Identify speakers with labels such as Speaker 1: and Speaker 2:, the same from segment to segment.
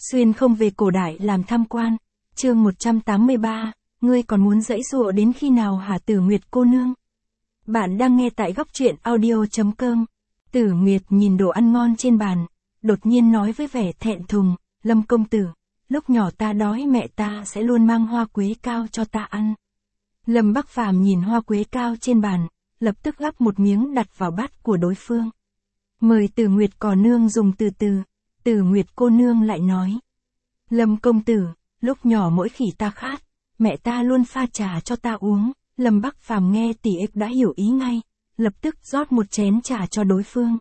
Speaker 1: Xuyên không về cổ đại làm tham quan. Chương 183, ngươi còn muốn giãy giụa đến khi nào hả Tử Nguyệt cô nương? Bạn đang nghe tại góc truyện audio.com. Tử Nguyệt nhìn đồ ăn ngon trên bàn, đột nhiên nói với vẻ thẹn thùng, Lâm công tử, lúc nhỏ ta đói mẹ ta sẽ luôn mang hoa quế cao cho ta ăn. Lâm Bắc Phàm nhìn hoa quế cao trên bàn, lập tức gắp một miếng đặt vào bát của đối phương. Mời Tử Nguyệt cò nương dùng từ từ. Tử Nguyệt cô nương lại nói. Lâm công tử, lúc nhỏ mỗi khi ta khát, mẹ ta luôn pha trà cho ta uống. Lâm Bắc Phàm nghe tỷ ích đã hiểu ý ngay, lập tức rót một chén trà cho đối phương.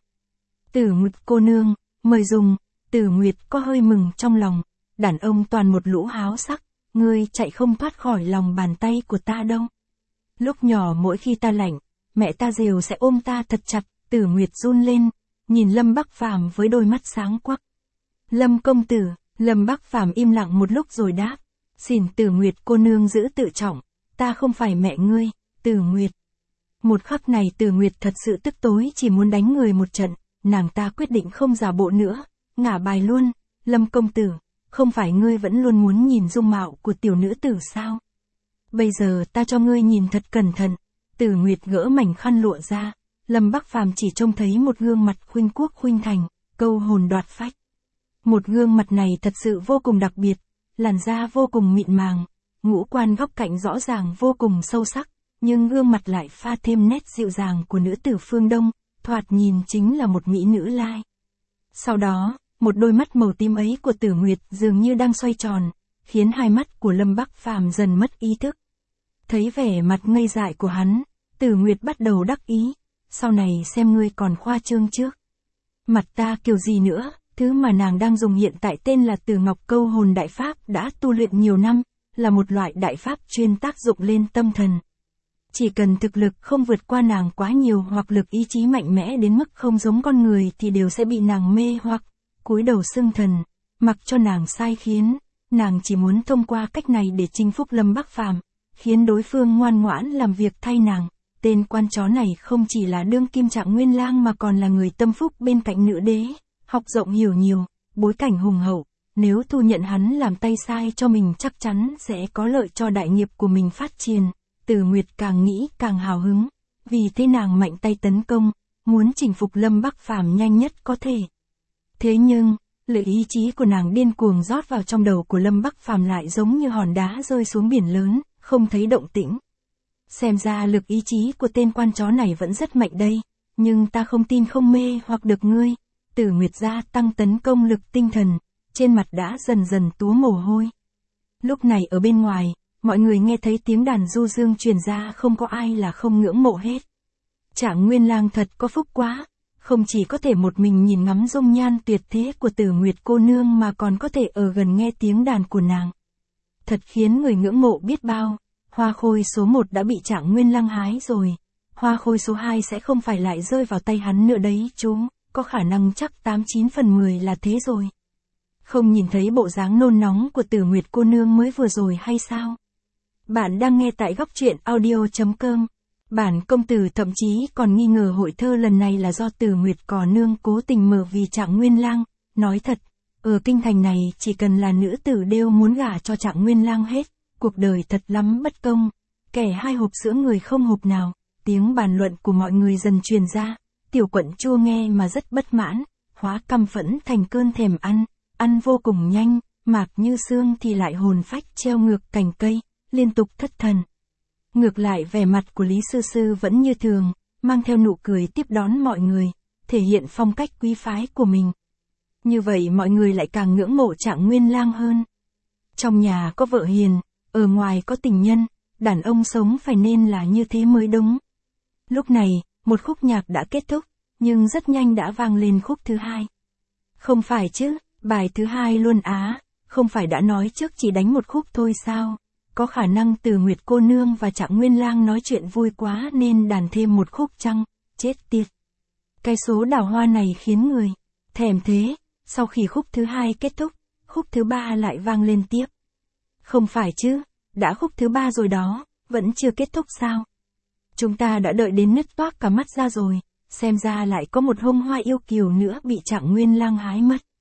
Speaker 1: Tử Nguyệt cô nương, mời dùng. Tử Nguyệt có hơi mừng trong lòng, đàn ông toàn một lũ háo sắc, ngươi chạy không thoát khỏi lòng bàn tay của ta đâu. Lúc nhỏ mỗi khi ta lạnh, mẹ ta rìu sẽ ôm ta thật chặt. Tử Nguyệt run lên, nhìn Lâm Bắc Phàm với đôi mắt sáng quắc. Lâm công tử, Lâm Bắc Phàm im lặng một lúc rồi đáp, xin Tử Nguyệt cô nương giữ tự trọng, ta không phải mẹ ngươi, Tử Nguyệt. Một khắc này Tử Nguyệt thật sự tức tối chỉ muốn đánh người một trận, nàng ta quyết định không giả bộ nữa, ngả bài luôn, Lâm công tử, không phải ngươi vẫn luôn muốn nhìn dung mạo của tiểu nữ tử sao? Bây giờ ta cho ngươi nhìn thật cẩn thận. Tử Nguyệt gỡ mảnh khăn lụa ra, Lâm Bắc Phàm chỉ trông thấy một gương mặt khuynh quốc khuynh thành, câu hồn đoạt phách. Một gương mặt này thật sự vô cùng đặc biệt, làn da vô cùng mịn màng, ngũ quan góc cạnh rõ ràng vô cùng sâu sắc, nhưng gương mặt lại pha thêm nét dịu dàng của nữ tử phương Đông, thoạt nhìn chính là một mỹ nữ lai. Sau đó, một đôi mắt màu tím ấy của Tử Nguyệt dường như đang xoay tròn, khiến hai mắt của Lâm Bắc Phàm dần mất ý thức. Thấy vẻ mặt ngây dại của hắn, Tử Nguyệt bắt đầu đắc ý, sau này xem ngươi còn khoa trương trước. Mặt ta kiểu gì nữa, thứ mà nàng đang dùng hiện tại tên là Tử Ngọc Câu Hồn Đại Pháp đã tu luyện nhiều năm, là một loại đại pháp chuyên tác dụng lên tâm thần. Chỉ cần thực lực không vượt qua nàng quá nhiều hoặc lực ý chí mạnh mẽ đến mức không giống con người thì đều sẽ bị nàng mê hoặc, cúi đầu xưng thần, mặc cho nàng sai khiến, nàng chỉ muốn thông qua cách này để chinh phục Lâm Bắc Phàm, khiến đối phương ngoan ngoãn làm việc thay nàng. Tên quan chó này không chỉ là đương kim Trạng Nguyên Lang mà còn là người tâm phúc bên cạnh nữ đế, học rộng hiểu nhiều, bối cảnh hùng hậu, nếu thu nhận hắn làm tay sai cho mình chắc chắn sẽ có lợi cho đại nghiệp của mình phát triển. Tử Nguyệt càng nghĩ càng hào hứng, vì thế nàng mạnh tay tấn công, muốn chinh phục Lâm Bắc Phàm nhanh nhất có thể. Thế nhưng, lực ý chí của nàng điên cuồng rót vào trong đầu của Lâm Bắc Phàm lại giống như hòn đá rơi xuống biển lớn, không thấy động tĩnh. Xem ra lực ý chí của tên quan chó này vẫn rất mạnh đây, nhưng ta không tin không mê hoặc được ngươi. Tử Nguyệt gia tăng tấn công lực tinh thần, trên mặt đã dần dần túa mồ hôi. Lúc này ở bên ngoài, mọi người nghe thấy tiếng đàn du dương truyền ra không có ai là không ngưỡng mộ hết. Trạng Nguyên Lang thật có phúc quá, không chỉ có thể một mình nhìn ngắm dung nhan tuyệt thế của Tử Nguyệt cô nương mà còn có thể ở gần nghe tiếng đàn của nàng. Thật khiến người ngưỡng mộ biết bao. Hoa khôi số 1 đã bị Trạng Nguyên Lang hái rồi, hoa khôi số 2 sẽ không phải lại rơi vào tay hắn nữa đấy chú, có khả năng chắc 89 phần 10 là thế rồi. Không nhìn thấy bộ dáng nôn nóng của Tử Nguyệt cô nương mới vừa rồi hay sao? Bạn đang nghe tại góc truyện audio.com. Bản công tử thậm chí còn nghi ngờ hội thơ lần này là do Tử Nguyệt cò nương cố tình mở vì Trạng Nguyên Lang. Nói thật, ở kinh thành này chỉ cần là nữ tử đều muốn gả cho Trạng Nguyên Lang hết. Cuộc đời thật lắm bất công, kẻ hai hộp sữa người không hộp nào. Tiếng bàn luận của mọi người dần truyền ra, Tiểu Quận Chua nghe mà rất bất mãn, hóa căm phẫn thành cơn thèm ăn vô cùng nhanh, Mạc Như Sương thì lại hồn phách treo ngược cành cây, liên tục thất thần. Ngược lại vẻ mặt của Lý Sư Sư vẫn như thường, mang theo nụ cười tiếp đón mọi người, thể hiện phong cách quý phái của mình. Như vậy mọi người lại càng ngưỡng mộ Trạng Nguyên Lang hơn. Trong nhà có vợ hiền, ở ngoài có tình nhân, đàn ông sống phải nên là như thế mới đúng. Lúc này, một khúc nhạc đã kết thúc, nhưng rất nhanh đã vang lên khúc thứ hai. Không phải chứ, bài thứ hai luôn á, không phải đã nói trước chỉ đánh một khúc thôi sao? Có khả năng Tử Nguyệt cô nương và Trạng Nguyên Lang nói chuyện vui quá nên đàn thêm một khúc chăng? Chết tiệt. Cái số đào hoa này khiến người thèm thế. Sau khi khúc thứ hai kết thúc, khúc thứ ba lại vang lên tiếp. Không phải chứ, đã khúc thứ ba rồi đó, vẫn chưa kết thúc sao? Chúng ta đã đợi đến nứt toác cả mắt ra rồi, xem ra lại có một hông hoa yêu kiều nữa bị Trạng Nguyên Lang hái mất.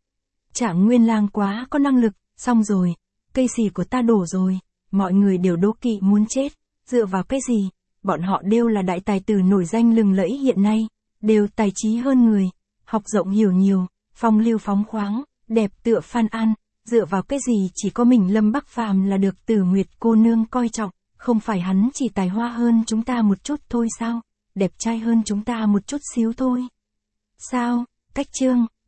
Speaker 1: Trạng Nguyên Lang quá có năng lực, xong rồi, cây xì của ta đổ rồi, mọi người đều đố kỵ muốn chết, dựa vào cái gì, bọn họ đều là đại tài tử nổi danh lừng lẫy hiện nay, đều tài trí hơn người, học rộng hiểu nhiều, phong lưu phóng khoáng, đẹp tựa Phan An, dựa vào cái gì chỉ có mình Lâm Bắc Phàm là được Tử Nguyệt cô nương coi trọng, không phải hắn chỉ tài hoa hơn chúng ta một chút thôi sao, đẹp trai hơn chúng ta một chút xíu thôi. Sao, cách chương